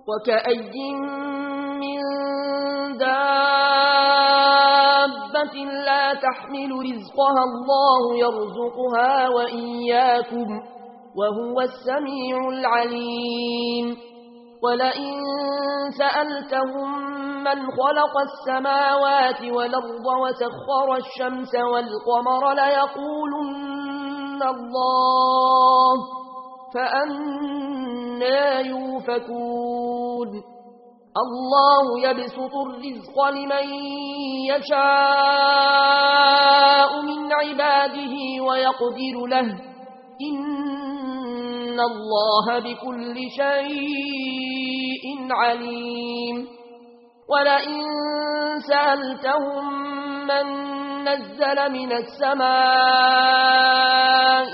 وكأي من دابة لا تحمل رزقها الله يرزقها وإياكم وهو السميع العليم ولئن سألتهم من خلق السماوات والأرض وسخر الشمس والقمر ليقولن الله فأنى يؤفكون الله يبسط الرزق لمن يشاء من عباده ويقدر له إن الله بكل شيء عليم ولئن سألتهم من نزل من السماء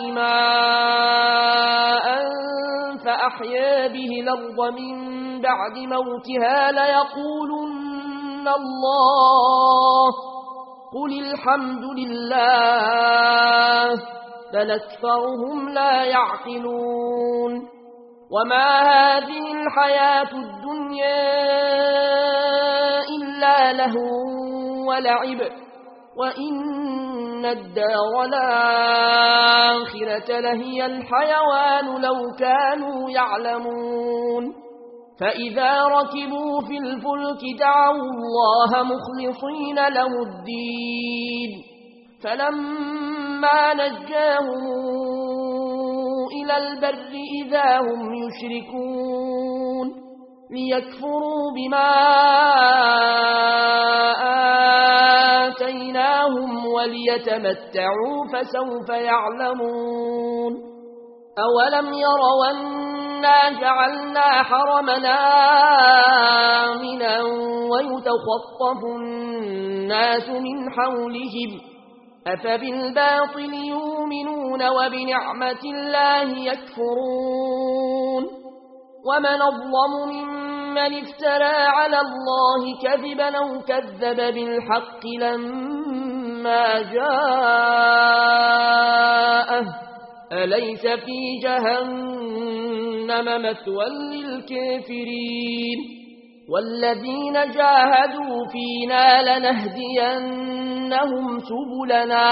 ماء فأحيا به الأرض من بعد موتها ليقولن الله قل الحمد لله بل أكثرهم لا يعقلون وما هذه الحياة الدنيا إلا لهو ولعب وإن الدار الآخرة لهي الحيوان لو كانوا يعلمون فإذا ركبوا في الفلك دعوا الله مخلصين له الدين فلما نجاهم إلى البر إذا هم يشركون ليكفروا بما آتيناهم وليتمتعوا فسوف يعلمون أولم يروا أنا جعلنا حرمنا آمنا ويتخطف الناس من حولهم أفبالباطل يؤمنون وبنعمة الله يكفرون ومن أظلم ممن افترى على الله كذبا أو كذب بالحق لما جاءه أليس في جهنم مثوى للكافرين والذين جاهدوا فينا لنهدينهم سبلنا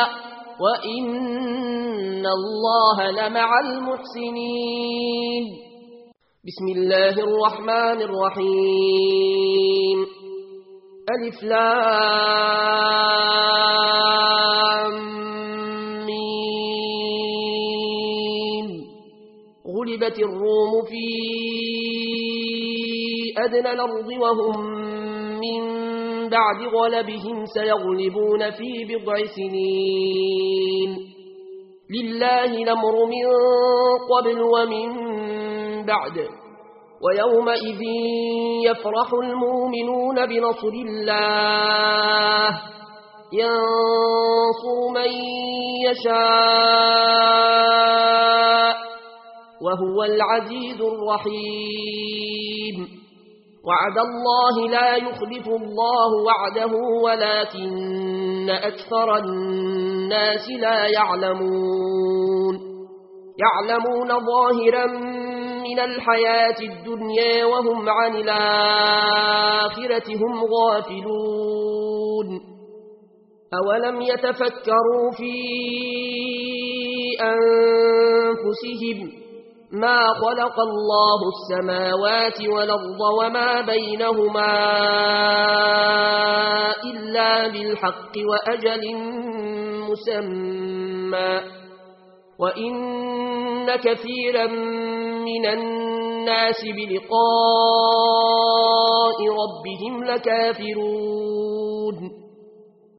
وإن الله لمع المحسنين بسم الله الرحمن الرحيم ألف لام ميم غلبت الروم في أدنى الأرض وهم من بعد غلبهم سيغلبون في بضع سنين لله الأمر من قبل ومن بعد ويومئذ يفرح المؤمنون بنصر الله ينصر من يشاء وهو العزيز الرحيم وعد الله لا يخلف الله وعده ولكن أكثر الناس لا يعلمون ظاهرا من الحياة الدنيا وهم عن الآخرة هم غافلون أولم يتفكروا في أنفسهم ما خلق الله السماوات والأرض وما بينهما إلا بالحق وأجل مسمى وإن كثيرا من الناس بلقاء ربهم لكافرون